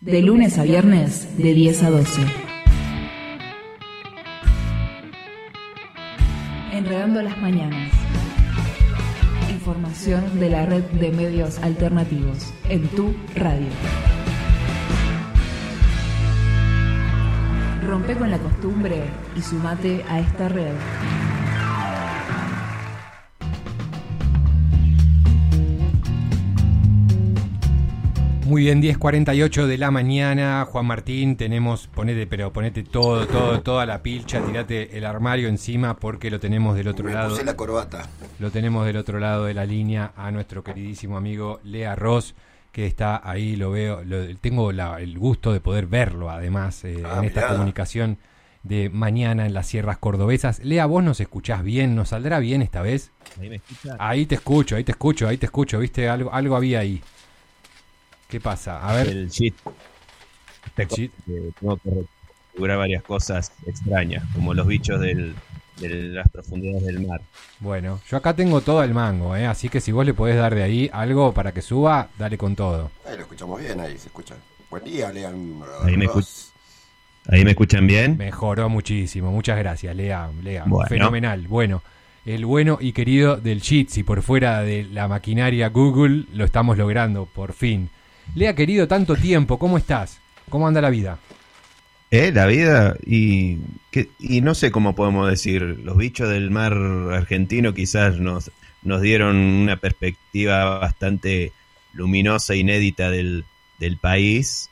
De lunes a viernes, de 10 a 12. Enredando las mañanas. Información de la red de medios alternativos en tu radio. Rompe con la costumbre y sumate a esta red. Muy bien, 10:48 de la mañana, Juan Martín, ponete toda la pilcha, tirate el armario encima porque lo tenemos del otro lado. Me puse la corbata. Lo tenemos del otro lado de la línea a nuestro queridísimo amigo Lea Ross, que está ahí, lo veo, tengo el gusto de poder verlo además en esta comunicación de mañana en las sierras cordobesas. Lea, ¿vos nos escuchás bien? ¿Nos saldrá bien esta vez? ¿Ahí me escuchás? Ahí te escucho, viste, algo había ahí. ¿Qué pasa? A ver. El cheat. Tengo que configurar varias cosas extrañas, como los bichos de las profundidades del mar. Bueno, yo acá tengo todo el mango, así que si vos le podés dar de ahí algo para que suba, dale con todo. Ahí lo escuchamos bien, ahí se escucha. Buen día, Lean. ¿Ahí me escuchan bien? Mejoró muchísimo, muchas gracias, Lea. Bueno. Fenomenal. Bueno, el bueno y querido del Jitsi por fuera de la maquinaria Google, lo estamos logrando, por fin. Lea, querido, tanto tiempo, ¿cómo estás? ¿Cómo anda la vida? La vida, y no sé cómo podemos decir, los bichos del mar argentino quizás nos dieron una perspectiva bastante luminosa, inédita del país,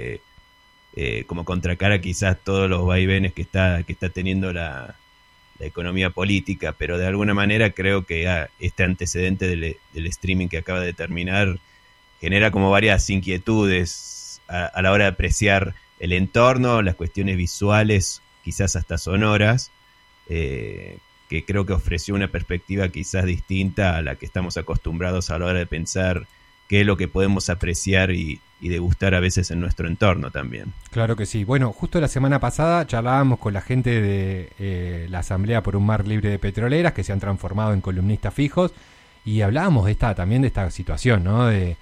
como contracara quizás todos los vaivenes que está teniendo la economía política, pero de alguna manera creo que este antecedente del streaming que acaba de terminar genera como varias inquietudes a la hora de apreciar el entorno, las cuestiones visuales, quizás hasta sonoras, que creo que ofreció una perspectiva quizás distinta a la que estamos acostumbrados a la hora de pensar qué es lo que podemos apreciar y degustar a veces en nuestro entorno también. Claro que sí. Bueno, justo la semana pasada charlábamos con la gente de la Asamblea por un Mar Libre de Petroleras, que se han transformado en columnistas fijos, y hablábamos también de esta situación, ¿no? De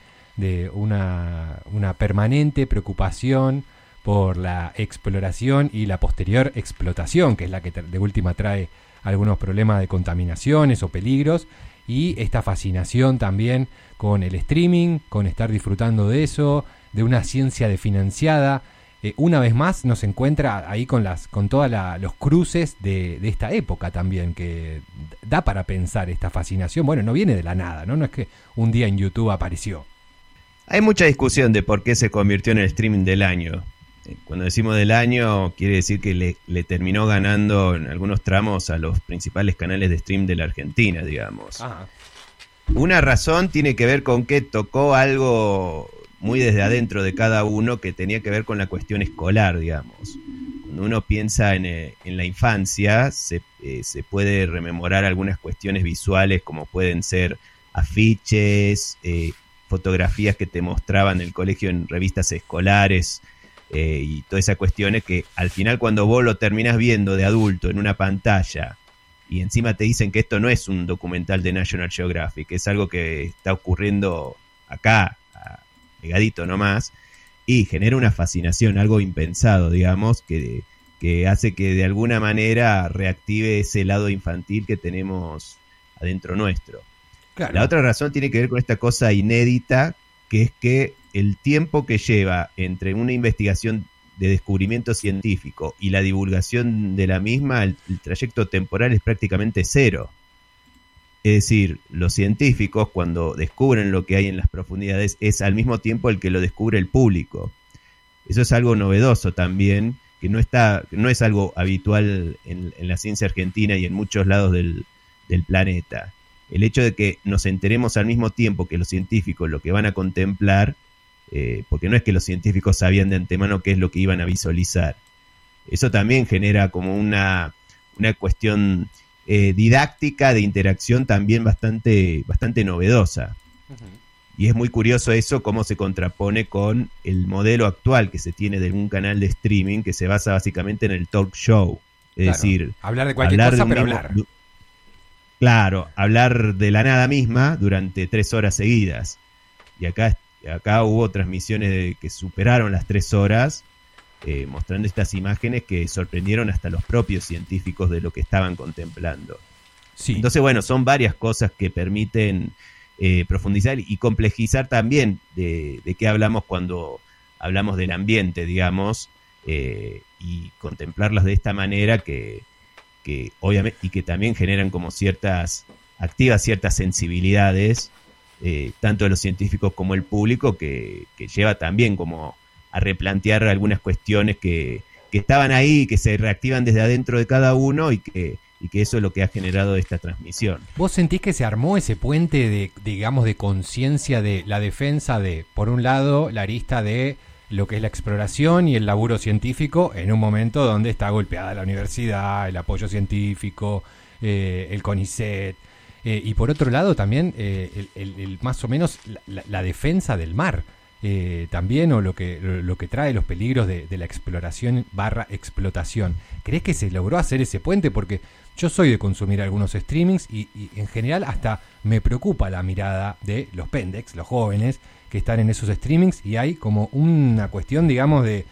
una permanente preocupación por la exploración y la posterior explotación, que es la que de última trae algunos problemas de contaminaciones o peligros, y esta fascinación también con el streaming, con estar disfrutando de eso, de una ciencia desfinanciada. Una vez más nos encuentra ahí con todos los cruces de esta época también, que da para pensar esta fascinación. Bueno, no viene de la nada, ¿no? No es que un día en YouTube apareció. Hay mucha discusión de por qué se convirtió en el streaming del año. Cuando decimos del año, quiere decir que le terminó ganando en algunos tramos a los principales canales de stream de la Argentina, digamos. Ajá. Una razón tiene que ver con que tocó algo muy desde adentro de cada uno que tenía que ver con la cuestión escolar, digamos. Cuando uno piensa en la infancia, se puede rememorar algunas cuestiones visuales como pueden ser afiches, fotografías que te mostraban el colegio en revistas escolares, y todas esas cuestiones que al final cuando vos lo terminás viendo de adulto en una pantalla y encima te dicen que esto no es un documental de National Geographic, es algo que está ocurriendo acá, pegadito nomás, y genera una fascinación, algo impensado, digamos, que hace que de alguna manera reactive ese lado infantil que tenemos adentro nuestro. Claro. La otra razón tiene que ver con esta cosa inédita, que es que el tiempo que lleva entre una investigación de descubrimiento científico y la divulgación de la misma, el trayecto temporal es prácticamente cero. Es decir, los científicos cuando descubren lo que hay en las profundidades es al mismo tiempo el que lo descubre el público. Eso es algo novedoso también, que no es algo habitual en la ciencia argentina y en muchos lados del planeta. El hecho de que nos enteremos al mismo tiempo que los científicos lo que van a contemplar, porque no es que los científicos sabían de antemano qué es lo que iban a visualizar. Eso también genera como una cuestión didáctica de interacción también bastante novedosa. Uh-huh. Y es muy curioso eso, cómo se contrapone con el modelo actual que se tiene de un canal de streaming que se basa básicamente en el talk show. Es decir, hablar de cualquier cosa, pero hablar. Claro, hablar de la nada misma durante 3 horas seguidas. Y acá Acá hubo transmisiones que superaron las 3 horas, mostrando estas imágenes que sorprendieron hasta los propios científicos de lo que estaban contemplando. Sí. Entonces, bueno, son varias cosas que permiten profundizar y complejizar también de qué hablamos cuando hablamos del ambiente, digamos, y contemplarlas de esta manera que obviamente, y que también generan como activas ciertas sensibilidades, tanto de los científicos como el público, que lleva también como a replantear algunas cuestiones que estaban ahí, que se reactivan desde adentro de cada uno y que eso es lo que ha generado esta transmisión. ¿Vos sentís que se armó ese puente de, digamos, de conciencia de la defensa de, por un lado, la arista de lo que es la exploración y el laburo científico en un momento donde está golpeada la universidad, el apoyo científico, el CONICET, y por otro lado también el más o menos la defensa del mar, también, o lo que trae los peligros de la exploración / explotación? ¿Crees que se logró hacer ese puente? Porque yo soy de consumir algunos streamings y en general hasta me preocupa la mirada de los pendex, los jóvenes que están en esos streamings, y hay como una cuestión, digamos, de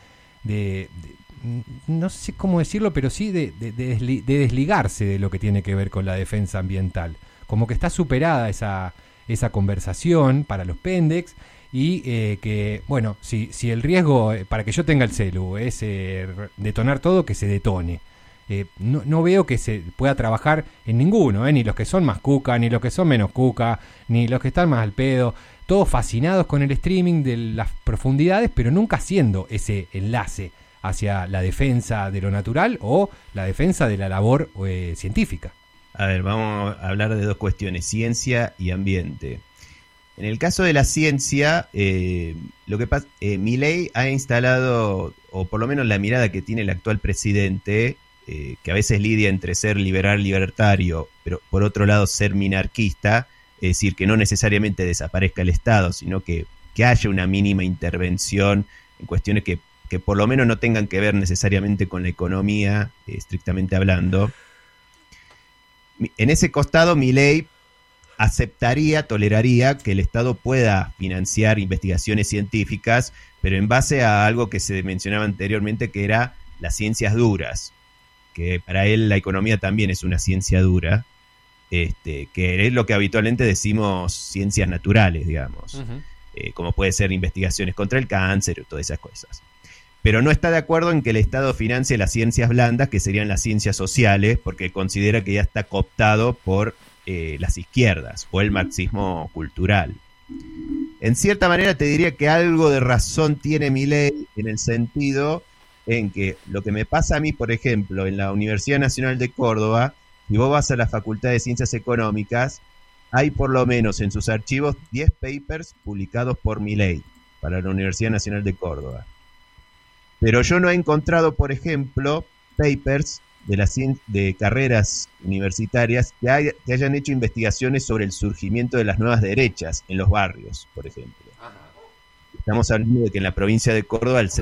no sé cómo decirlo, pero sí de desligarse de lo que tiene que ver con la defensa ambiental. Como que está superada esa conversación para los pendex, y que, bueno, si el riesgo para que yo tenga el celu es detonar todo, que se detone. No veo que se pueda trabajar en ninguno, ni los que son más cuca, ni los que son menos cuca, ni los que están más al pedo, todos fascinados con el streaming de las profundidades, pero nunca haciendo ese enlace hacia la defensa de lo natural o la defensa de la labor científica. A ver, vamos a hablar de dos cuestiones, ciencia y ambiente. En el caso de la ciencia, lo que pasa, Milei ha instalado, o por lo menos la mirada que tiene el actual presidente, que a veces lidia entre ser libertario, pero por otro lado ser minarquista, es decir, que no necesariamente desaparezca el Estado, sino que haya una mínima intervención en cuestiones que por lo menos no tengan que ver necesariamente con la economía, estrictamente hablando. En ese costado, Milei toleraría que el Estado pueda financiar investigaciones científicas, pero en base a algo que se mencionaba anteriormente, que era las ciencias duras, que para él la economía también es una ciencia dura, que es lo que habitualmente decimos ciencias naturales, digamos, como puede ser investigaciones contra el cáncer y todas esas cosas. Pero no está de acuerdo en que el Estado financie las ciencias blandas, que serían las ciencias sociales, porque considera que ya está cooptado por las izquierdas o el marxismo cultural. En cierta manera te diría que algo de razón tiene Milei, en el sentido en que lo que me pasa a mí, por ejemplo, en la Universidad Nacional de Córdoba, si vos vas a la Facultad de Ciencias Económicas, hay por lo menos en sus archivos 10 papers publicados por Milei para la Universidad Nacional de Córdoba. Pero yo no he encontrado, por ejemplo, papers de carreras universitarias que hayan hecho investigaciones sobre el surgimiento de las nuevas derechas en los barrios, por ejemplo. Estamos hablando de que en la provincia de Córdoba el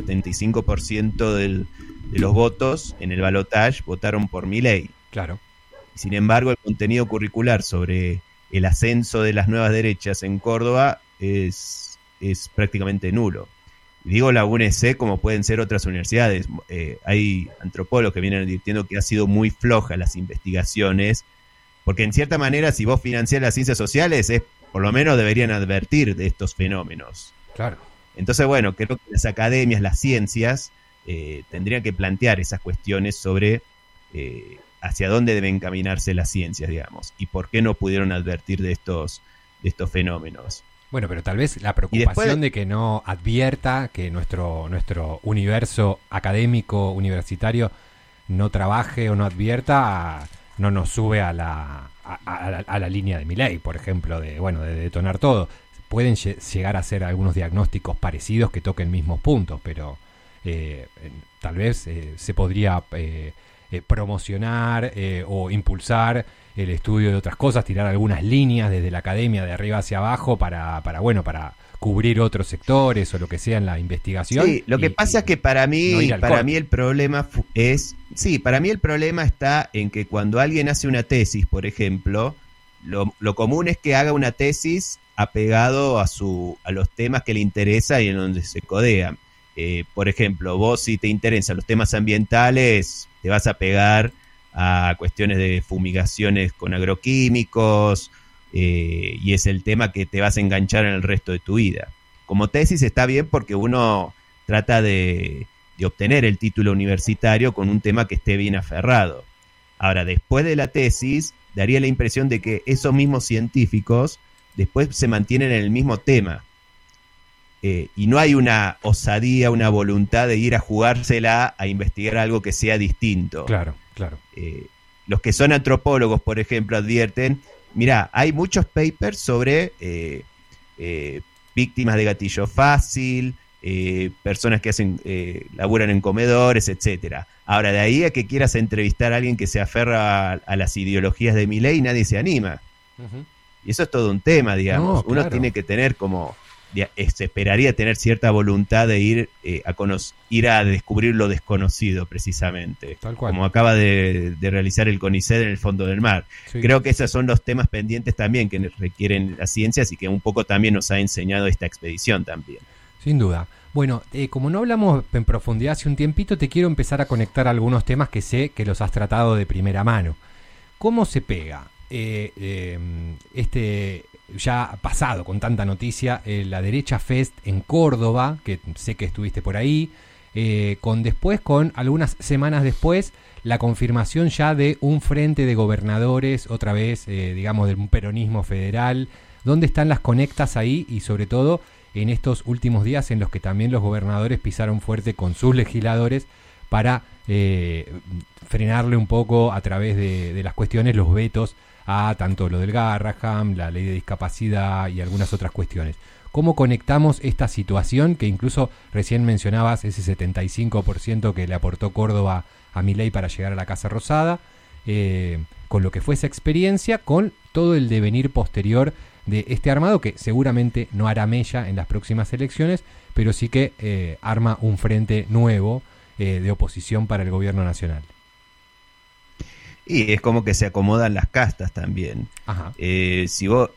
75% de los votos en el balotaje votaron por Milei. Claro. Sin embargo, el contenido curricular sobre el ascenso de las nuevas derechas en Córdoba es prácticamente nulo. Digo la UNC como pueden ser otras universidades. Hay antropólogos que vienen advirtiendo que ha sido muy floja las investigaciones, porque en cierta manera si vos financiás las ciencias sociales, por lo menos deberían advertir de estos fenómenos. Claro. Entonces, bueno, creo que las academias, las ciencias, tendrían que plantear esas cuestiones sobre hacia dónde deben encaminarse las ciencias, digamos, y por qué no pudieron advertir de estos fenómenos. Bueno, pero tal vez la preocupación de que no advierta, que nuestro universo académico, universitario, no trabaje o no advierta, no nos sube a la línea de Milei, por ejemplo, de detonar todo. Pueden llegar a ser algunos diagnósticos parecidos que toquen mismos puntos, pero tal vez se podría promocionar o impulsar el estudio de otras cosas, tirar algunas líneas desde la academia de arriba hacia abajo para cubrir otros sectores o lo que sea en la investigación. Sí, lo que pasa es que para mí el problema está en que cuando alguien hace una tesis, por ejemplo, lo común es que haga una tesis apegado a los temas que le interesa y en donde se codea. Por ejemplo, vos si te interesan los temas ambientales, te vas a pegar a cuestiones de fumigaciones con agroquímicos, y es el tema que te vas a enganchar en el resto de tu vida. Como tesis está bien porque uno trata de obtener el título universitario con un tema que esté bien aferrado. Ahora, después de la tesis, daría la impresión de que esos mismos científicos después se mantienen en el mismo tema. Y no hay una osadía, una voluntad de ir a jugársela a investigar algo que sea distinto. Claro. Los que son antropólogos, por ejemplo, advierten, mirá, hay muchos papers sobre víctimas de gatillo fácil, personas que laburan en comedores, etcétera. Ahora, de ahí a que quieras entrevistar a alguien que se aferra a las ideologías de Milei, nadie se anima. Uh-huh. Y eso es todo un tema, digamos. Uno tiene que tener se esperaría tener cierta voluntad de ir a descubrir lo desconocido, precisamente. Tal cual. Como acaba de realizar el CONICET en el fondo del mar. Sí. Creo que esos son los temas pendientes también que requieren las ciencias y que un poco también nos ha enseñado esta expedición también. Sin duda. Bueno, como no hablamos en profundidad hace un tiempito, te quiero empezar a conectar algunos temas que sé que los has tratado de primera mano. ¿Cómo se pega ya pasado con tanta noticia, la Derecha Fest en Córdoba, que sé que estuviste por ahí, con algunas semanas después, la confirmación ya de un frente de gobernadores, otra vez, digamos, de un peronismo federal? ¿Dónde están las conectas ahí? Y sobre todo en estos últimos días en los que también los gobernadores pisaron fuerte con sus legisladores para frenarle un poco a través de las cuestiones, los vetos a tanto lo del Garraham, la ley de discapacidad y algunas otras cuestiones. ¿Cómo conectamos esta situación que incluso recién mencionabas, ese 75% que le aportó Córdoba a Milei para llegar a la Casa Rosada, con lo que fue esa experiencia, con todo el devenir posterior de este armado que seguramente no hará mella en las próximas elecciones, pero sí que arma un frente nuevo de oposición para el gobierno nacional? Y es como que se acomodan las castas también. Ajá. Si vos,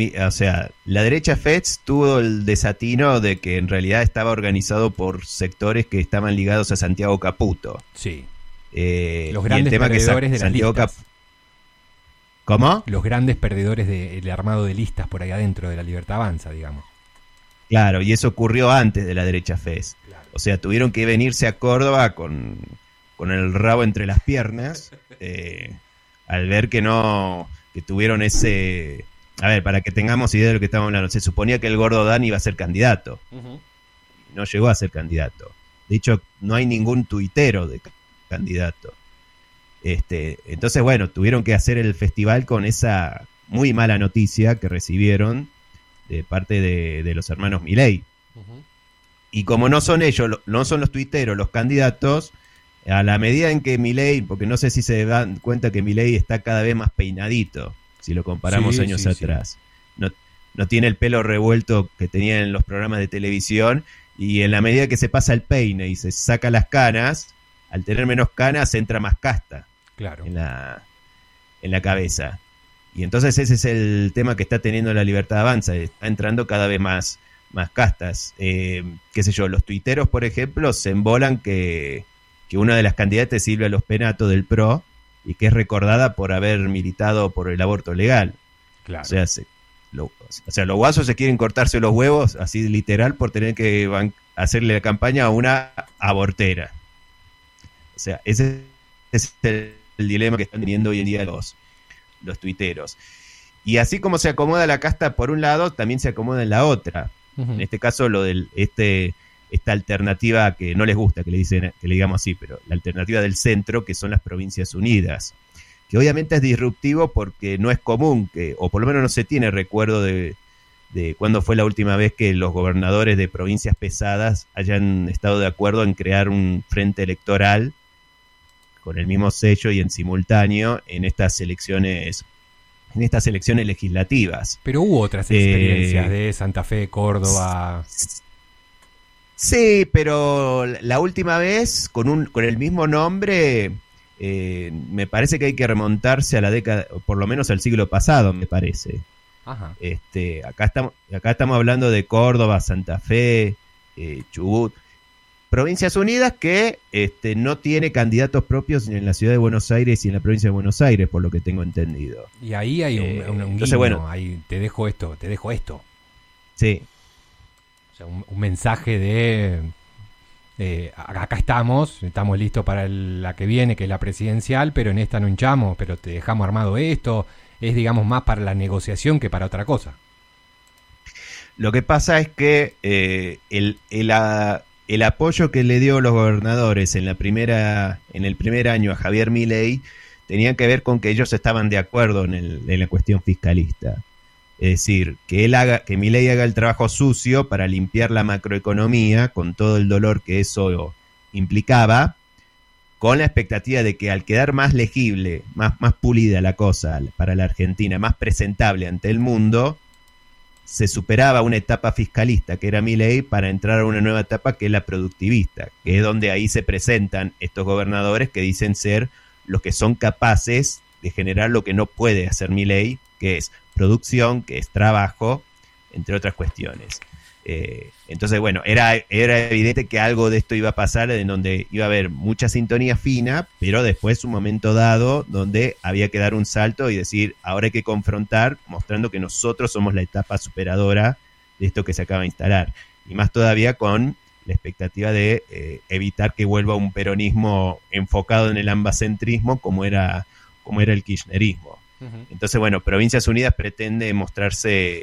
la Derecha Fest tuvo el desatino de que en realidad estaba organizado por sectores que estaban ligados a Santiago Caputo. Sí. Los grandes perdedores de las listas. ¿Cómo? Los grandes perdedores del armado de listas por ahí adentro de la Libertad Avanza, digamos. Claro, y eso ocurrió antes de la Derecha Fest. Claro. O sea, tuvieron que venirse a Córdoba con el rabo entre las piernas, al ver que tuvieron ese... A ver, para que tengamos idea de lo que estamos hablando, se suponía que el Gordo Dan iba a ser candidato. Uh-huh. No llegó a ser candidato. De hecho, no hay ningún tuitero de candidato. Entonces, bueno, tuvieron que hacer el festival con esa muy mala noticia que recibieron de parte de los hermanos Milei. Uh-huh. Y como no son ellos, no son los tuiteros los candidatos, a la medida en que Milei, porque no sé si se dan cuenta que Milei está cada vez más peinadito, si lo comparamos años atrás. Sí. No tiene el pelo revuelto que tenía en los programas de televisión, y en la medida que se pasa el peine y se saca las canas, al tener menos canas entra más casta. Claro. en la cabeza. Y entonces ese es el tema que está teniendo la Libertad Avanza, está entrando cada vez más castas. Qué sé yo, los tuiteros, por ejemplo, se embolan que una de las candidatas es Silvia Los Penato del PRO, y que es recordada por haber militado por el aborto legal. Claro. O sea, los guasos se quieren cortarse los huevos, así literal, por tener que hacerle la campaña a una abortera. O sea, ese es el dilema que están teniendo hoy en día los tuiteros. Y así como se acomoda la casta por un lado, también se acomoda en la otra. Uh-huh. En este caso, lo del esta alternativa que no les gusta que le digamos así, pero la alternativa del centro, que son las Provincias Unidas, que obviamente es disruptivo porque no es común o por lo menos no se tiene recuerdo de cuándo fue la última vez que los gobernadores de provincias pesadas hayan estado de acuerdo en crear un frente electoral con el mismo sello y en simultáneo en estas elecciones legislativas. Pero hubo otras experiencias de Santa Fe, Córdoba. Sí, pero la última vez con el mismo nombre, me parece que hay que remontarse a la década, por lo menos al siglo pasado, me parece. Ajá. Acá estamos hablando de Córdoba, Santa Fe, Chubut. Provincias Unidas que no tiene candidatos propios en la ciudad de Buenos Aires y en la provincia de Buenos Aires, por lo que tengo entendido. Y ahí hay un entonces, guiño, bueno, ahí te dejo esto. Sí. O sea, un mensaje de acá estamos listos para la que viene, que es la presidencial, pero en esta no hinchamos, pero te dejamos armado esto. Es, digamos, más para la negociación que para otra cosa. Lo que pasa es que el apoyo que le dio los gobernadores en el primer año a Javier Milei tenía que ver con que ellos estaban de acuerdo en la cuestión fiscalista. Es decir, que Milei haga el trabajo sucio para limpiar la macroeconomía con todo el dolor que eso implicaba, con la expectativa de que al quedar más legible, más pulida la cosa para la Argentina, más presentable ante el mundo, se superaba una etapa fiscalista, que era Milei, para entrar a una nueva etapa que es la productivista, que es donde ahí se presentan estos gobernadores que dicen ser los que son capaces de generar lo que no puede hacer Milei, que es producción, que es trabajo, entre otras cuestiones. Entonces, bueno, era evidente que algo de esto iba a pasar, en donde iba a haber mucha sintonía fina, pero después un momento dado donde había que dar un salto y decir, ahora hay que confrontar, mostrando que nosotros somos la etapa superadora de esto que se acaba de instalar. Y más todavía con la expectativa de evitar que vuelva un peronismo enfocado en el ambacentrismo como era el kirchnerismo. Uh-huh. Entonces, bueno, Provincias Unidas pretende mostrarse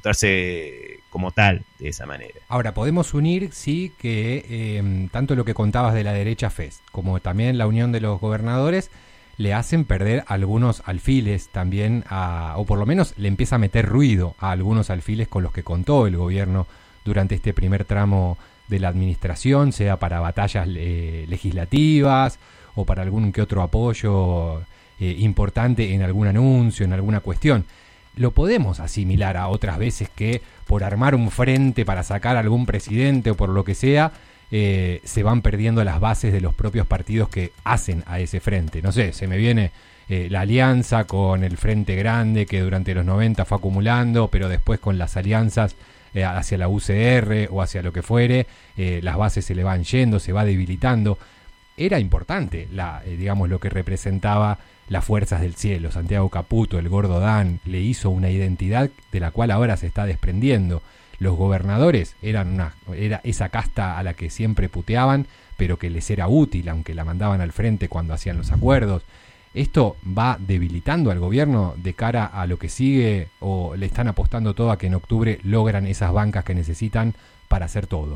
como tal, de esa manera. Ahora, podemos unir, sí, que tanto lo que contabas de la derecha FES, como también la unión de los gobernadores, le hacen perder algunos alfiles también, o por lo menos le empieza a meter ruido a algunos alfiles con los que contó el gobierno durante este primer tramo de la administración, sea para batallas legislativas o para algún que otro apoyo importante en algún anuncio, en alguna cuestión. Lo podemos asimilar a otras veces que por armar un frente para sacar a algún presidente o por lo que sea, se van perdiendo las bases de los propios partidos que hacen a ese frente. No sé, se me viene la alianza con el Frente Grande que durante los 90 fue acumulando, pero después con las alianzas hacia la UCR o hacia lo que fuere, las bases se le van yendo, se va debilitando. Era importante, digamos, lo que representaba las fuerzas del cielo. Santiago Caputo, el Gordo Dan, le hizo una identidad de la cual ahora se está desprendiendo. Los gobernadores era esa casta a la que siempre puteaban, pero que les era útil, aunque la mandaban al frente cuando hacían los acuerdos. ¿Esto va debilitando al gobierno de cara a lo que sigue, o le están apostando todo a que en octubre logran esas bancas que necesitan para hacer todo?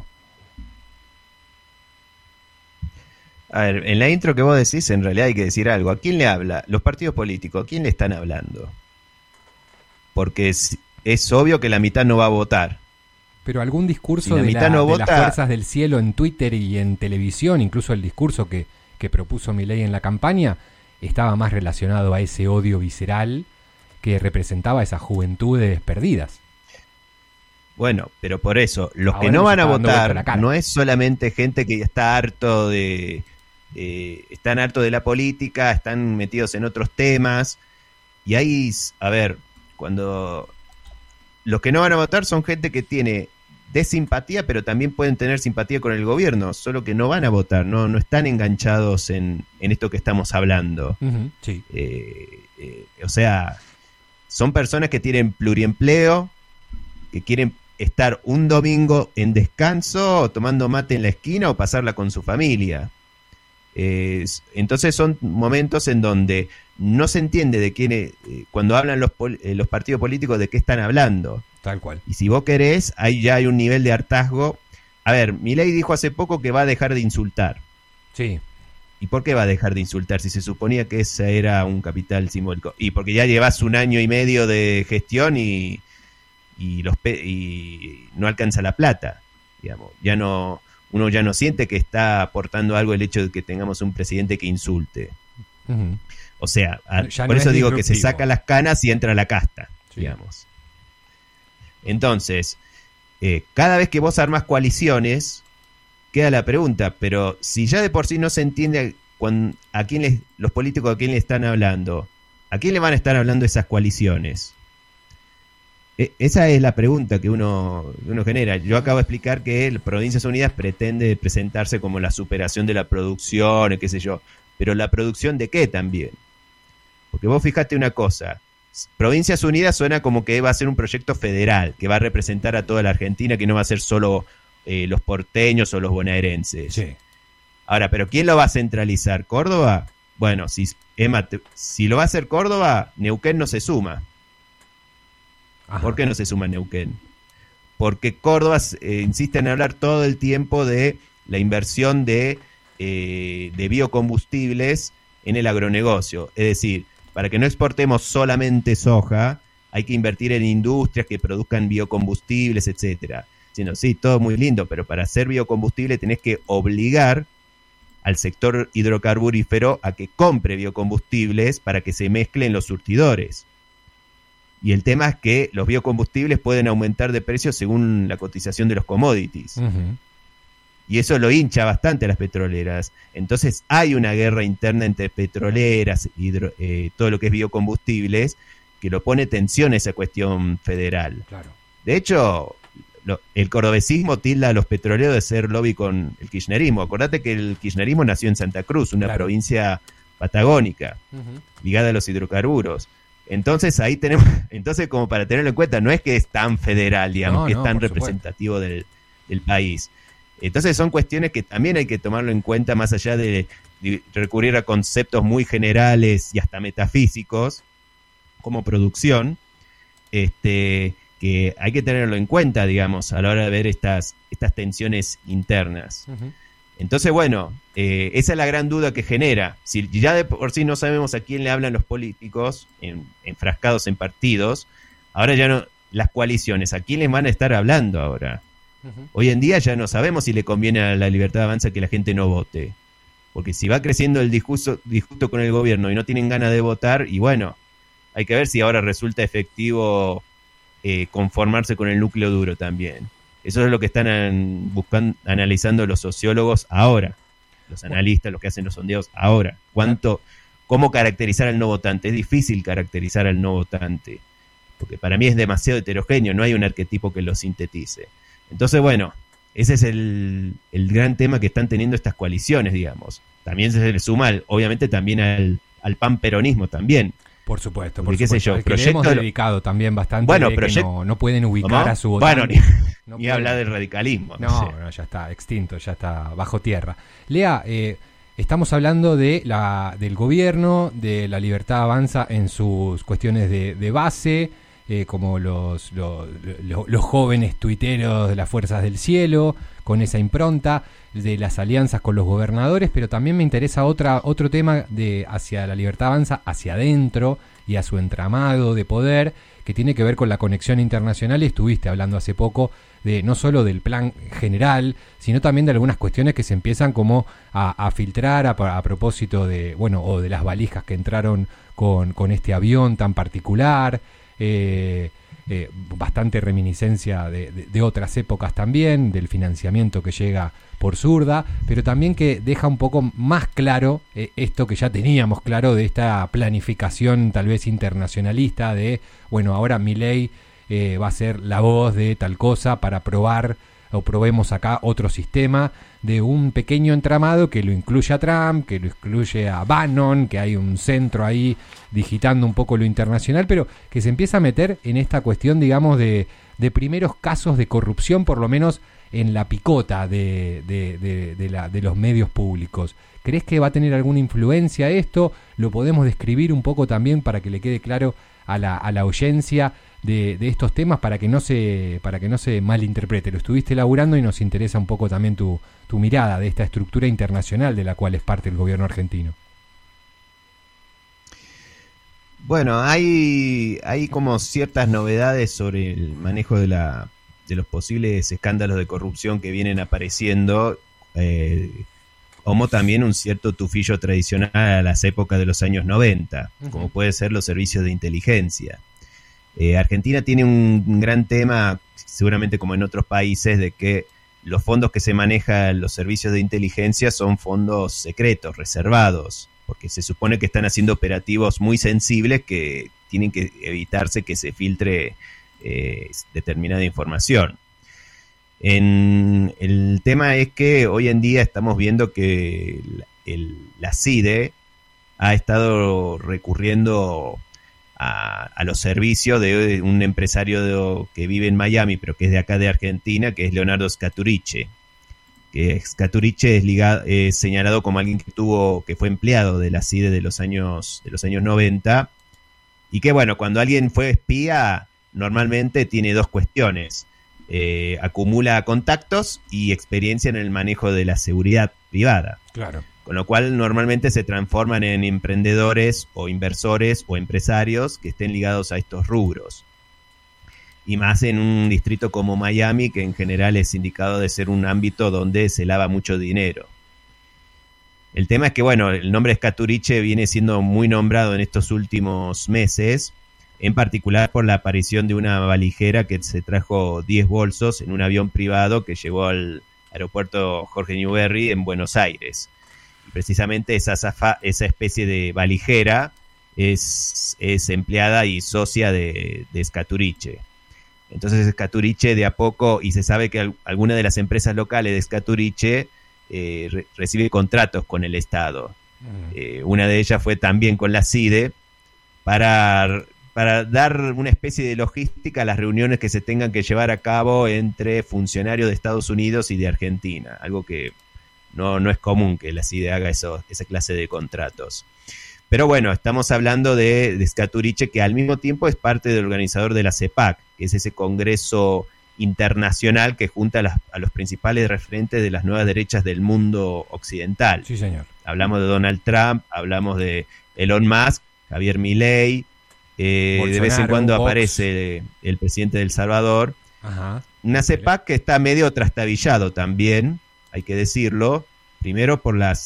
A ver, en la intro que vos decís, en realidad hay que decir algo. ¿A quién le habla? Los partidos políticos, ¿a quién le están hablando? Porque es obvio que la mitad no va a votar. Pero algún discurso si de las fuerzas del cielo en Twitter y en televisión, incluso el discurso que propuso Milei en la campaña, estaba más relacionado a ese odio visceral que representaba esas juventudes perdidas. Bueno, pero por eso, los ahora que no van a votar no es solamente gente que está harto están hartos de la política, están metidos en otros temas, y ahí, a ver, cuando los que no van a votar son gente que tiene desimpatía, pero también pueden tener simpatía con el gobierno, solo que no van a votar, no están enganchados en esto que estamos hablando. Uh-huh, sí. O sea, son personas que tienen pluriempleo, que quieren estar un domingo en descanso, tomando mate en la esquina o pasarla con su familia. Entonces son momentos en donde no se entiende de quién cuando hablan los partidos políticos de qué están hablando. Tal cual. Y si vos querés, ahí ya hay un nivel de hartazgo. A ver, Milei dijo hace poco que va a dejar de insultar. Sí. ¿Y por qué va a dejar de insultar si se suponía que ese era un capital simbólico? Y porque ya llevas 1 año y medio de gestión y no alcanza la plata, digamos. Uno ya no siente que está aportando algo el hecho de que tengamos un presidente que insulte. Uh-huh. O sea, ya por no eso digo disruptivo. que se saca las canas y entra a la casta, sí. Digamos. Entonces, cada vez que vos armas coaliciones, queda la pregunta, pero si ya de por sí no se entiende los políticos a quién le están hablando, ¿a quién le van a estar hablando esas coaliciones? Esa es la pregunta que uno genera. Yo acabo de explicar que Provincias Unidas pretende presentarse como la superación de la producción, qué sé yo, pero ¿la producción de qué también? Porque vos fijate una cosa, Provincias Unidas suena como que va a ser un proyecto federal, que va a representar a toda la Argentina, que no va a ser solo los porteños o los bonaerenses. Sí. Ahora, ¿pero quién lo va a centralizar? ¿Córdoba? Bueno, si lo va a hacer Córdoba, Neuquén no se suma. Ajá. ¿Por qué no se suma Neuquén? Porque Córdoba insiste en hablar todo el tiempo de la inversión de biocombustibles en el agronegocio. Es decir, para que no exportemos solamente soja, hay que invertir en industrias que produzcan biocombustibles, etcétera. Sí, todo muy lindo, pero para hacer biocombustible tenés que obligar al sector hidrocarburífero a que compre biocombustibles para que se mezclen los surtidores. Y el tema es que los biocombustibles pueden aumentar de precio según la cotización de los commodities. Uh-huh. Y eso lo hincha bastante a las petroleras. Entonces hay una guerra interna entre petroleras y todo lo que es biocombustibles que lo pone tensión a esa cuestión federal. Claro. De hecho, el cordobesismo tilda a los petroleros de ser lobby con el kirchnerismo. Acordate que el kirchnerismo nació en Santa Cruz, una provincia patagónica, ligada a los hidrocarburos. Entonces ahí tenemos, como para tenerlo en cuenta, no es que es tan federal, digamos, que es tan representativo del país. Entonces son cuestiones que también hay que tomarlo en cuenta, más allá de recurrir a conceptos muy generales y hasta metafísicos como producción, que hay que tenerlo en cuenta, digamos, a la hora de ver estas tensiones internas. Uh-huh. Entonces, bueno, esa es la gran duda que genera. Si ya de por sí no sabemos a quién le hablan los políticos enfrascados en partidos, ahora ya no, las coaliciones, ¿a quién les van a estar hablando ahora? Uh-huh. Hoy en día ya no sabemos si le conviene a la Libertad Avanza que la gente no vote. Porque si va creciendo el disgusto con el gobierno y no tienen ganas de votar, y bueno, hay que ver si ahora resulta efectivo conformarse con el núcleo duro también. Eso es lo que están analizando los sociólogos ahora, los analistas, los que hacen los sondeos ahora. ¿Cómo caracterizar al no votante? Es difícil caracterizar al no votante, porque para mí es demasiado heterogéneo, no hay un arquetipo que lo sintetice. Entonces, bueno, ese es el gran tema que están teniendo estas coaliciones, digamos. También se le suma, obviamente, también al panperonismo también. Por supuesto, porque, qué sé yo, que le hemos dedicado también bastante, bueno, que no pueden ubicar a su votante. Bueno, ni hablar del radicalismo. No, ya está extinto, ya está bajo tierra. Lea, estamos hablando del gobierno, de la Libertad Avanza en sus cuestiones de base, como los jóvenes tuiteros de las Fuerzas del Cielo, con esa impronta de las alianzas con los gobernadores, pero también me interesa otro tema hacia la Libertad Avanza, hacia adentro y a su entramado de poder, que tiene que ver con la conexión internacional, y estuviste hablando hace poco de no solo del plan general, sino también de algunas cuestiones que se empiezan como a filtrar a propósito de las valijas que entraron con este avión tan particular, bastante reminiscencia de otras épocas también, del financiamiento que llega por zurda, pero también que deja un poco más claro esto que ya teníamos claro de esta planificación tal vez internacionalista de, ahora Milei va a ser la voz de tal cosa para probar o probemos acá otro sistema, de un pequeño entramado que lo incluye a Trump, que lo incluye a Bannon, que hay un centro ahí digitando un poco lo internacional, pero que se empieza a meter en esta cuestión, digamos, de primeros casos de corrupción, por lo menos en la picota de los medios públicos. ¿Crees que va a tener alguna influencia esto? ¿Lo podemos describir un poco también para que le quede claro a la audiencia de estos temas, para que no se malinterprete? Lo estuviste elaborando y nos interesa un poco también tu mirada de esta estructura internacional de la cual es parte el gobierno argentino. Bueno, hay como ciertas novedades sobre el manejo de los posibles escándalos de corrupción que vienen apareciendo, como también un cierto tufillo tradicional a las épocas de los años 90, como puede ser los servicios de inteligencia. Argentina tiene un gran tema, seguramente como en otros países, de que los fondos que se manejan los servicios de inteligencia son fondos secretos, reservados, porque se supone que están haciendo operativos muy sensibles que tienen que evitarse que se filtre determinada información. El tema es que hoy en día estamos viendo que la CIDE ha estado recurriendo a los servicios de un empresario que vive en Miami, pero que es de acá de Argentina, que es Leonardo Scaturice. Que Scaturice es señalado como alguien que fue empleado de la CIDE de los años 90, y que bueno, cuando alguien fue espía, normalmente tiene dos cuestiones: acumula contactos y experiencia en el manejo de la seguridad privada. Claro. Con lo cual normalmente se transforman en emprendedores o inversores o empresarios que estén ligados a estos rubros. Y más en un distrito como Miami, que en general es indicado de ser un ámbito donde se lava mucho dinero. El tema es que, bueno, el nombre Scaturice viene siendo muy nombrado en estos últimos meses, en particular por la aparición de una valijera que se trajo 10 bolsos en un avión privado que llegó al aeropuerto Jorge Newbery en Buenos Aires. Y precisamente esa especie de valijera es empleada y socia de Scaturice. Entonces Scaturice de a poco, y se sabe que alguna de las empresas locales de Scaturice recibe contratos con el Estado. Una de ellas fue también con la CIDE para dar una especie de logística a las reuniones que se tengan que llevar a cabo entre funcionarios de Estados Unidos y de Argentina, algo que no es común que la CIDE haga esa clase de contratos. Pero bueno, estamos hablando de Scaturice, que al mismo tiempo es parte del organizador de la CEPAC, que es ese congreso internacional que junta a los principales referentes de las nuevas derechas del mundo occidental. Sí, señor. Hablamos de Donald Trump, hablamos de Elon Musk, Javier Milei, de vez en cuando Vox. Aparece el presidente de El Salvador. Ajá. Una CEPAC que está medio trastabillado también, hay que decirlo, primero por la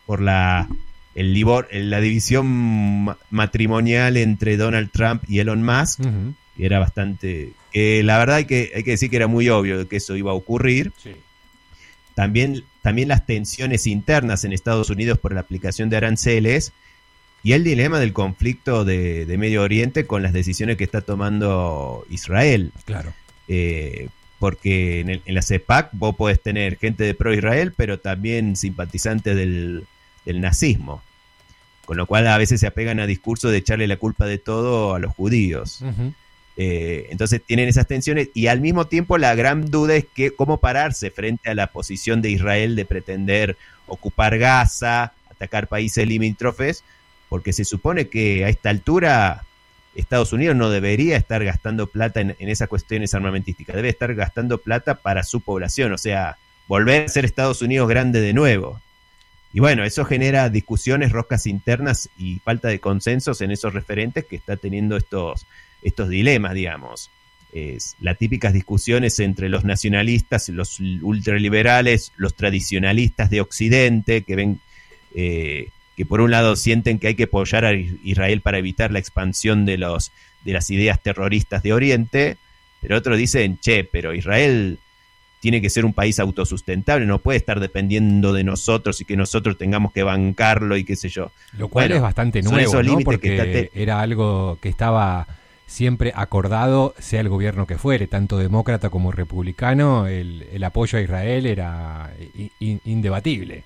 división matrimonial entre Donald Trump y Elon Musk, que era bastante, la verdad hay que decir que era muy obvio que eso iba a ocurrir. Sí. También las tensiones internas en Estados Unidos por la aplicación de aranceles y el dilema del conflicto de Medio Oriente con las decisiones que está tomando Israel. Claro. Porque en la CEPAC vos podés tener gente de pro-Israel, pero también simpatizantes del nazismo. Con lo cual a veces se apegan a discursos de echarle la culpa de todo a los judíos. Uh-huh. Entonces tienen esas tensiones y al mismo tiempo la gran duda es cómo pararse frente a la posición de Israel de pretender ocupar Gaza, atacar países limítrofes, porque se supone que a esta altura Estados Unidos no debería estar gastando plata en esas cuestiones armamentísticas, debe estar gastando plata para su población, o sea, volver a ser Estados Unidos grande de nuevo. Y bueno, eso genera discusiones, roscas internas y falta de consensos en esos referentes que está teniendo estos dilemas, digamos. Las típicas discusiones entre los nacionalistas, los ultraliberales, los tradicionalistas de Occidente, que ven que por un lado sienten que hay que apoyar a Israel para evitar la expansión de las ideas terroristas de Oriente, pero otros dicen, pero Israel tiene que ser un país autosustentable, no puede estar dependiendo de nosotros y que nosotros tengamos que bancarlo y qué sé yo. Lo cual es bastante nuevo, ¿no? Porque era algo que estaba siempre acordado, sea el gobierno que fuere, tanto demócrata como republicano, el apoyo a Israel era indebatible.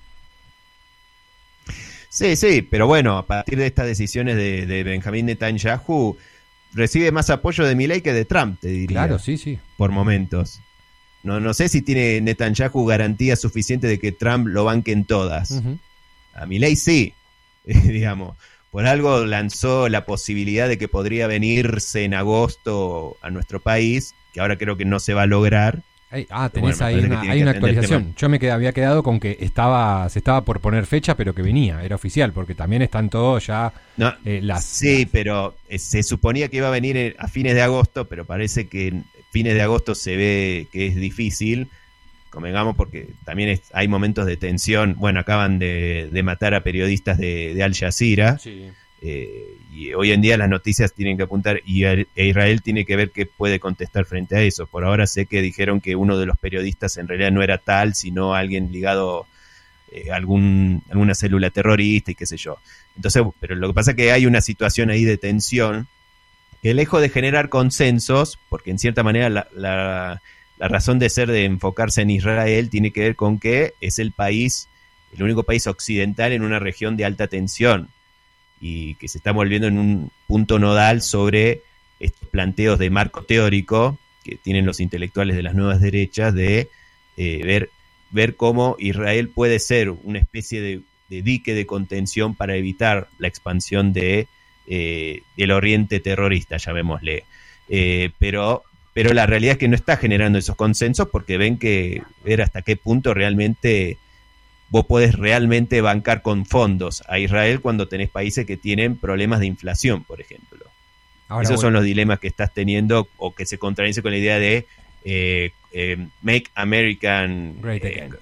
Sí, pero bueno, a partir de estas decisiones de Benjamín Netanyahu, recibe más apoyo de Milei que de Trump, te diría. Claro, sí. Por momentos. No sé si tiene Netanyahu garantía suficiente de que Trump lo banque en todas. Uh-huh. A Milei sí, digamos. Por algo lanzó la posibilidad de que podría venirse en agosto a nuestro país, que ahora creo que no se va a lograr. Tenés ahí una actualización. Yo había quedado con que se estaba por poner fecha, pero que venía, era oficial, porque también están todos ya pero se suponía que iba a venir a fines de agosto, pero parece que en fines de agosto se ve que es difícil, convengamos, porque también hay momentos de tensión. Bueno, acaban de matar a periodistas de Al Jazeera. Sí. Y hoy en día las noticias tienen que apuntar e Israel tiene que ver qué puede contestar frente a eso. Por ahora sé que dijeron que uno de los periodistas en realidad no era tal, sino alguien ligado a alguna célula terrorista y qué sé yo. Entonces, pero lo que pasa es que hay una situación ahí de tensión que lejos de generar consensos, porque en cierta manera la razón de ser de enfocarse en Israel tiene que ver con que es el único país occidental en una región de alta tensión y que se está volviendo en un punto nodal sobre estos planteos de marco teórico que tienen los intelectuales de las nuevas derechas de ver cómo Israel puede ser una especie de dique de contención para evitar la expansión del oriente terrorista, llamémosle. Pero la realidad es que no está generando esos consensos porque ver hasta qué punto realmente vos podés realmente bancar con fondos a Israel cuando tenés países que tienen problemas de inflación, por ejemplo. Ahora, Esos son los dilemas que estás teniendo o que se contradice con la idea de Make American Great Again.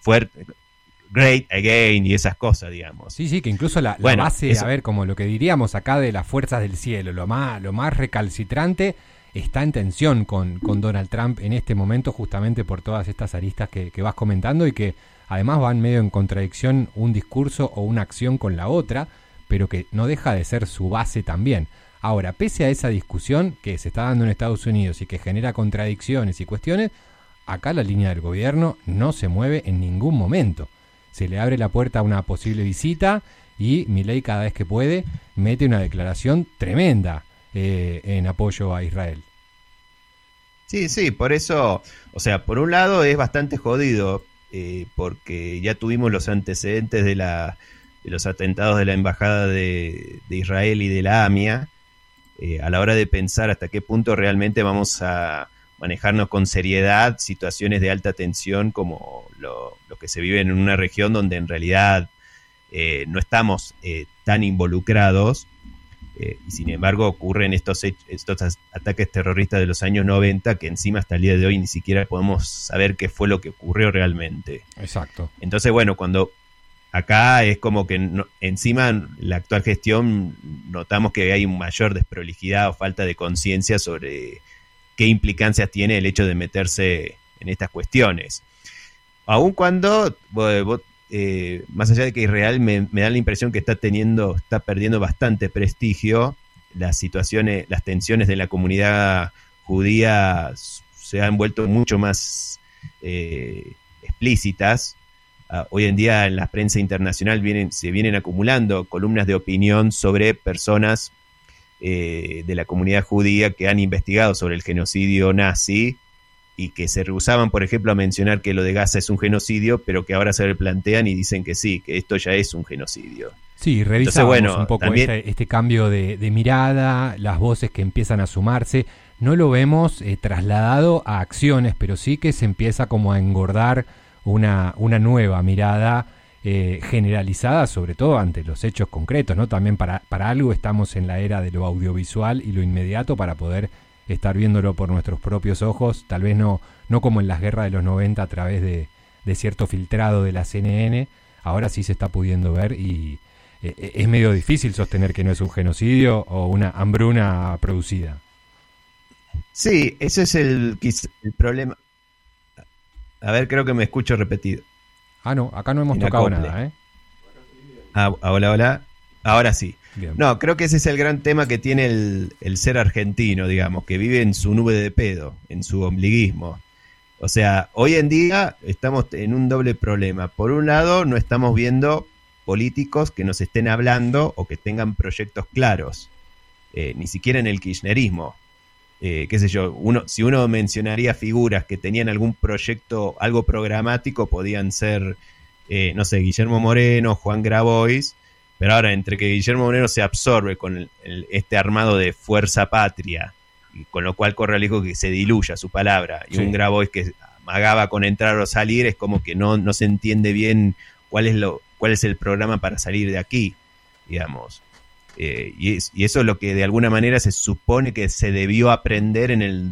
Great Again y esas cosas, digamos. Sí, que incluso la base, a ver, como lo que diríamos acá de las fuerzas del cielo, lo más recalcitrante está en tensión con Donald Trump en este momento, justamente por todas estas aristas que vas comentando y que además van medio en contradicción un discurso o una acción con la otra, pero que no deja de ser su base también. Ahora, pese a esa discusión que se está dando en Estados Unidos y que genera contradicciones y cuestiones, acá la línea del gobierno no se mueve en ningún momento. Se le abre la puerta a una posible visita y Milei cada vez que puede mete una declaración tremenda en apoyo a Israel. Sí, por eso, o sea, por un lado es bastante jodido porque ya tuvimos los antecedentes de los atentados de la embajada de Israel y de la AMIA, a la hora de pensar hasta qué punto realmente vamos a manejarnos con seriedad situaciones de alta tensión como lo que se vive en una región donde en realidad no estamos tan involucrados y sin embargo ocurren estos ataques terroristas de los años 90 que encima hasta el día de hoy ni siquiera podemos saber qué fue lo que ocurrió realmente. Exacto. Entonces, bueno, cuando acá es como que encima la actual gestión notamos que hay una mayor desprolijidad o falta de conciencia sobre qué implicancias tiene el hecho de meterse en estas cuestiones. Aun cuando, más allá de que Israel me da la impresión que está perdiendo bastante prestigio, las tensiones de la comunidad judía se han vuelto mucho más explícitas. Hoy en día en la prensa internacional se vienen acumulando columnas de opinión sobre personas de la comunidad judía que han investigado sobre el genocidio nazi y que se rehusaban, por ejemplo, a mencionar que lo de Gaza es un genocidio, pero que ahora se replantean y dicen que sí, que esto ya es un genocidio. Sí, revisamos un poco también este cambio de mirada, las voces que empiezan a sumarse. No lo vemos trasladado a acciones, pero sí que se empieza como a engordar una nueva mirada generalizada, sobre todo ante los hechos concretos, ¿no? También para algo estamos en la era de lo audiovisual y lo inmediato para poder estar viéndolo por nuestros propios ojos, tal vez no como en las guerras de los 90 a través de cierto filtrado de la CNN. Ahora sí se está pudiendo ver y es medio difícil sostener que no es un genocidio o una hambruna producida. Sí, ese es el problema. A ver, creo que me escucho repetido. No, acá no hemos tocado nada, ¿eh? Hola. Ahora sí. Bien. No, creo que ese es el gran tema que tiene el ser argentino, digamos, que vive en su nube de pedo, en su ombliguismo. O sea, hoy en día estamos en un doble problema. Por un lado, no estamos viendo políticos que nos estén hablando o que tengan proyectos claros, ni siquiera en el kirchnerismo. Qué sé yo, si uno mencionaría figuras que tenían algún proyecto, algo programático, podían ser, no sé, Guillermo Moreno, Juan Grabois, pero ahora entre que Guillermo Moreno se absorbe con este armado de Fuerza Patria, y con lo cual corre el riesgo que se diluya su palabra, y un Grabois que amagaba con entrar o salir, es como que no se entiende bien cuál es el programa para salir de aquí, digamos. Y eso es lo que de alguna manera se supone que se debió aprender en el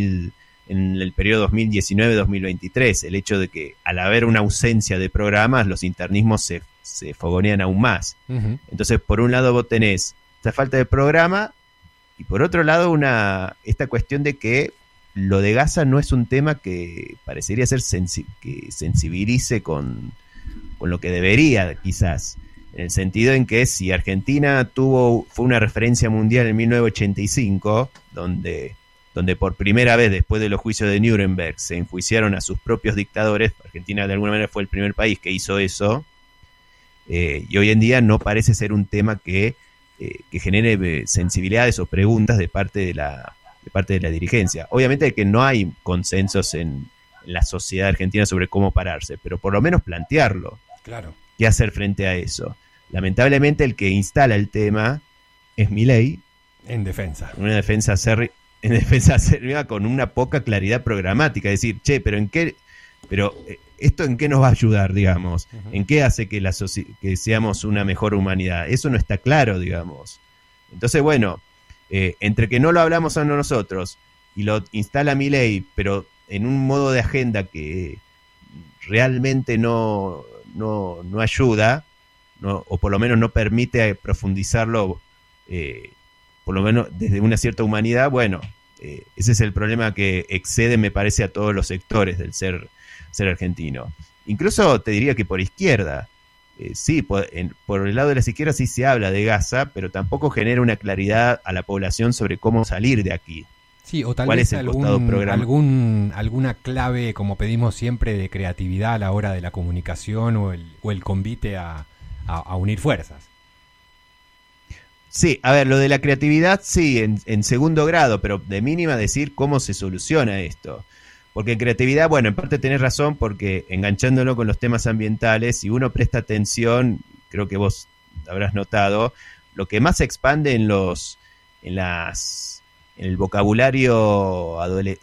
periodo 2019-2023, el hecho de que al haber una ausencia de programas, los internismos se fogonean aún más. Uh-huh. Entonces, por un lado vos tenés esta falta de programa y por otro lado esta cuestión de que lo de Gaza no es un tema que parecería ser que sensibilice con lo que debería, quizás. en el sentido en que si Argentina fue una referencia mundial en 1985, donde por primera vez después de los juicios de Nuremberg se enjuiciaron a sus propios dictadores, Argentina de alguna manera fue el primer país que hizo eso, y hoy en día no parece ser un tema que genere sensibilidades o preguntas de parte de la dirigencia. Obviamente que no hay consensos en la sociedad argentina sobre cómo pararse, pero por lo menos plantearlo. Claro. ¿Qué hacer frente a eso? Lamentablemente el que instala el tema es Milei. En defensa. Una defensa acérrima con una poca claridad programática. Es decir, pero ¿esto en qué nos va a ayudar, digamos? Uh-huh. ¿En qué hace que seamos una mejor humanidad? Eso no está claro, digamos. Entonces, bueno, entre que no lo hablamos a nosotros y lo instala Milei, pero en un modo de agenda que realmente no ayuda, o por lo menos no permite profundizarlo, por lo menos desde una cierta humanidad, bueno, ese es el problema que excede, me parece, a todos los sectores del ser argentino. Incluso te diría que por izquierda, sí, por el lado de las izquierdas sí se habla de Gaza, pero tampoco genera una claridad a la población sobre cómo salir de aquí. Sí, o tal vez alguna clave, como pedimos siempre, de creatividad a la hora de la comunicación o el convite a unir fuerzas. Sí, a ver, lo de la creatividad sí, en segundo grado, pero de mínima decir cómo se soluciona esto. Porque en creatividad, bueno, en parte tenés razón, porque enganchándolo con los temas ambientales, si uno presta atención, creo que vos habrás notado, lo que más se expande en el vocabulario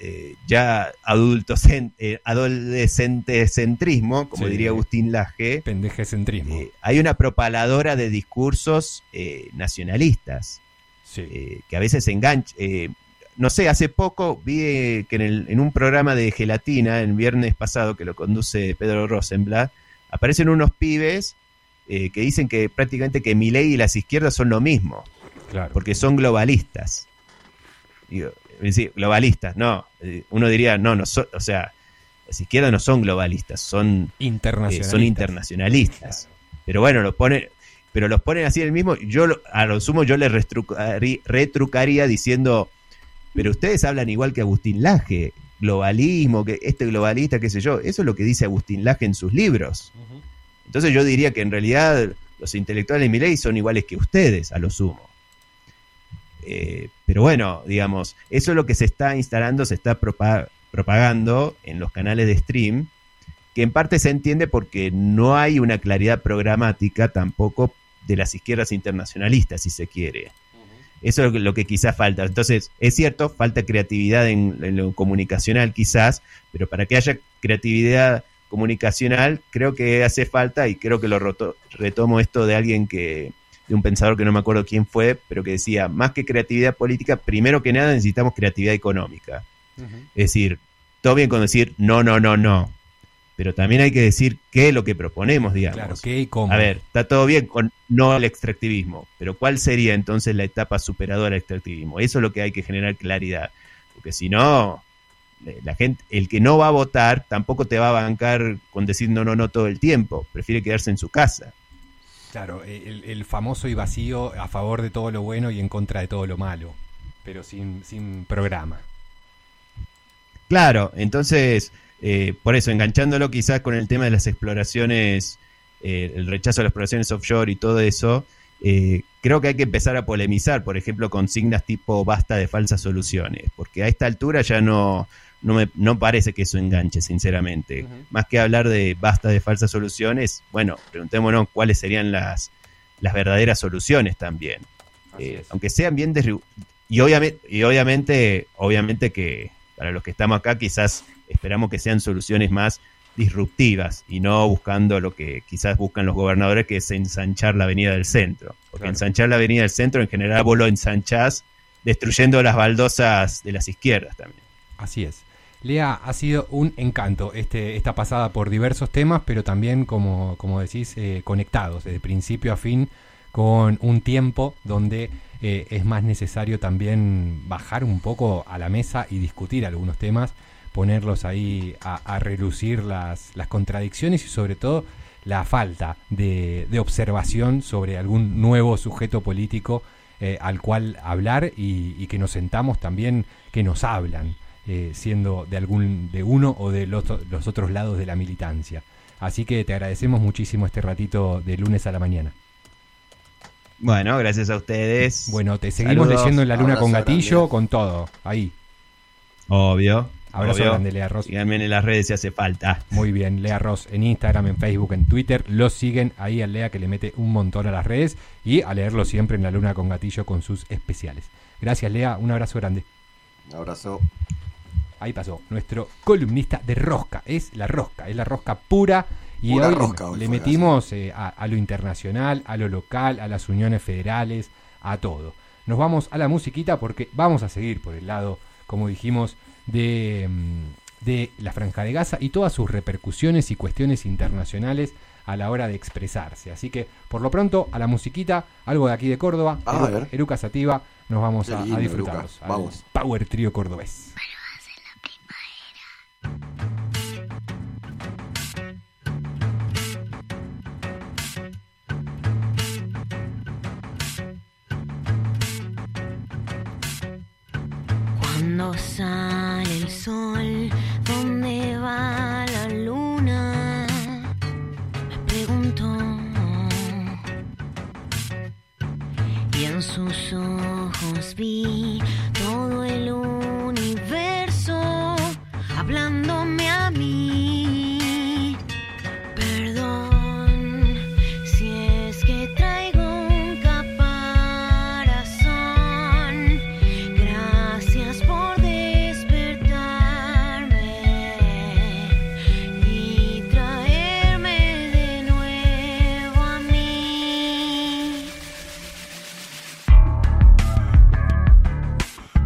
adolescentrismo, como diría Agustín Laje, pendejecentrismo. Hay una propaladora de discursos nacionalistas, sí. Que a veces enganchan. No sé, hace poco vi que en un programa de Gelatina, el viernes pasado, que lo conduce Pedro Rosenblatt, aparecen unos pibes que dicen que prácticamente que Milei y las izquierdas son lo mismo, claro, porque son globalistas. Digo, globalistas, no. Uno diría, o sea, las izquierdas no son globalistas, son internacionalistas. Claro. Pero bueno, los ponen así el mismo. A lo sumo yo les retrucaría diciendo, pero ustedes hablan igual que Agustín Laje, globalismo, que globalista, qué sé yo. Eso es lo que dice Agustín Laje en sus libros. Uh-huh. Entonces yo diría que en realidad los intelectuales de Milei son iguales que ustedes, a lo sumo. Pero bueno, digamos, eso es lo que se está instalando, se está propagando en los canales de stream, que en parte se entiende porque no hay una claridad programática tampoco de las izquierdas internacionalistas, si se quiere. Eso es lo que quizás falta. Entonces, es cierto, falta creatividad en lo comunicacional quizás, pero para que haya creatividad comunicacional, creo que hace falta, y creo que lo retomo esto de un pensador que no me acuerdo quién fue, pero que decía, más que creatividad política, primero que nada necesitamos creatividad económica. Uh-huh. Es decir, todo bien con decir no, pero también hay que decir qué es lo que proponemos, digamos. Claro, qué y cómo. A ver, está todo bien con no al extractivismo, pero ¿cuál sería entonces la etapa superadora del extractivismo? Eso es lo que hay que generar claridad, porque si no, la gente, el que no va a votar tampoco te va a bancar con decir no todo el tiempo, prefiere quedarse en su casa. Claro, el famoso y vacío, a favor de todo lo bueno y en contra de todo lo malo, pero sin programa. Claro, entonces, por eso, enganchándolo quizás con el tema de las exploraciones, el rechazo a las exploraciones offshore y todo eso, creo que hay que empezar a polemizar, por ejemplo, consignas tipo basta de falsas soluciones, porque a esta altura ya no parece que eso enganche, sinceramente. Uh-huh. Más que hablar de basta de falsas soluciones, bueno, preguntémonos cuáles serían las verdaderas soluciones también. Aunque sean bien y obviamente que para los que estamos acá quizás esperamos que sean soluciones más disruptivas y no buscando lo que quizás buscan los gobernadores, que es ensanchar la avenida del centro. Porque claro, ensanchar la avenida del centro, en general vos lo ensanchás destruyendo las baldosas de las izquierdas también. Así es. Lea, ha sido un encanto esta pasada por diversos temas, pero también, como decís, conectados desde principio a fin, con un tiempo donde es más necesario también bajar un poco a la mesa y discutir algunos temas, ponerlos ahí a relucir las contradicciones y sobre todo la falta de observación sobre algún nuevo sujeto político al cual hablar y que nos sentamos también, que nos hablan, siendo de uno o de los otros lados de la militancia. Así que te agradecemos muchísimo este ratito de lunes a la mañana. Bueno, gracias a ustedes. Bueno, te seguimos Saludos. leyendo en La Luna Abrazo con Gatillo, grande. con todo, ahí. Obvio. Abrazo obvio. grande, Lea Ross. Síganme en las redes si hace falta. Muy bien, Lea Ross en Instagram, en Facebook, en Twitter. Lo siguen ahí a Lea, que le mete un montón a las redes, y a leerlo siempre en La Luna con Gatillo con sus especiales. Gracias, Lea, un abrazo grande. Un abrazo. Ahí pasó nuestro columnista de rosca. Es la rosca pura. Y Pura hoy rosca hoy le fue, metimos a lo internacional, a lo local, a las uniones federales, a todo. Nos vamos a la musiquita porque vamos a seguir por el lado, como dijimos, de la Franja de Gaza y todas sus repercusiones y cuestiones internacionales a la hora de expresarse. Así que, por lo pronto, a la musiquita, algo de aquí de Córdoba, A ver. Eruca Sativa, nos vamos Qué a lindo, disfrutarlos. Eruca. Vamos. Al Power Trío cordobés. Cuando sale el sol, ¿dónde va la luna? Me pregunto. Y en sus ojos vi todo el universo hablándome a mí. Perdón si es que traigo un caparazón. Gracias por despertarme y traerme de nuevo a mí.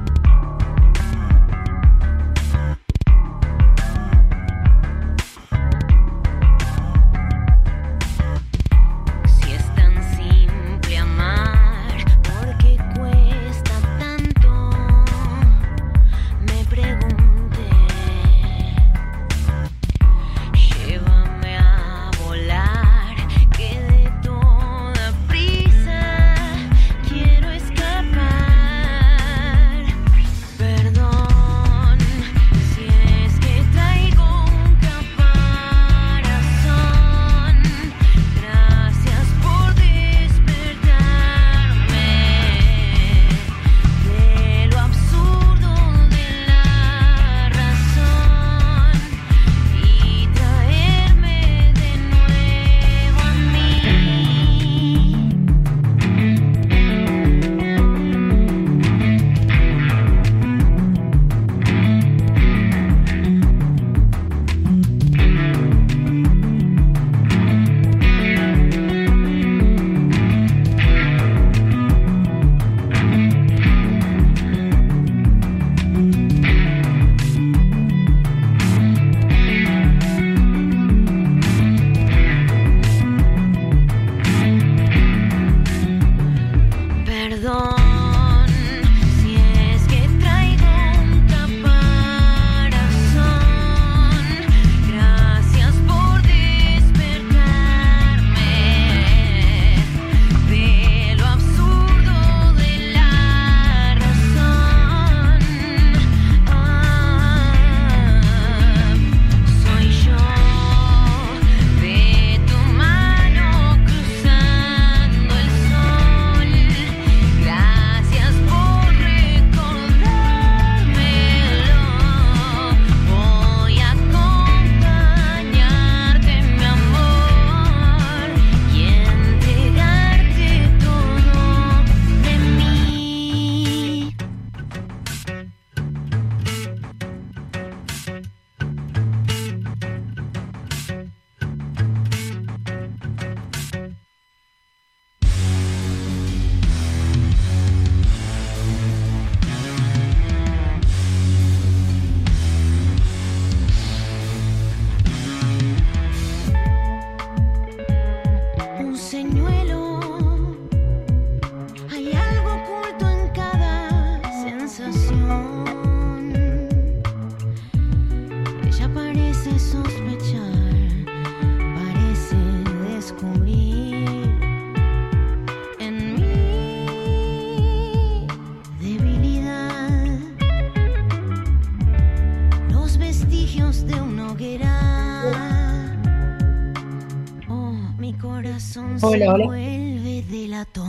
Hola, hola. vuelve delatón,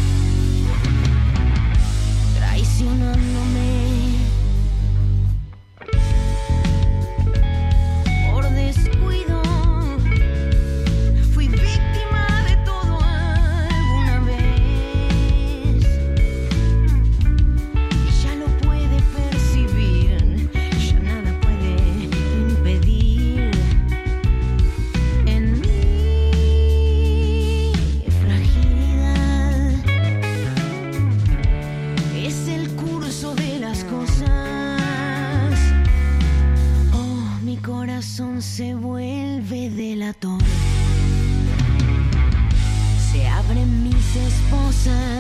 traicionándome por descuido. Fui víctima de todo alguna vez. Ya lo puede percibir, ya nada puede impedir en mi fragilidad. Es el curso de las cosas. Oh, mi corazón se vuelve delatón. Se abren mis esposas.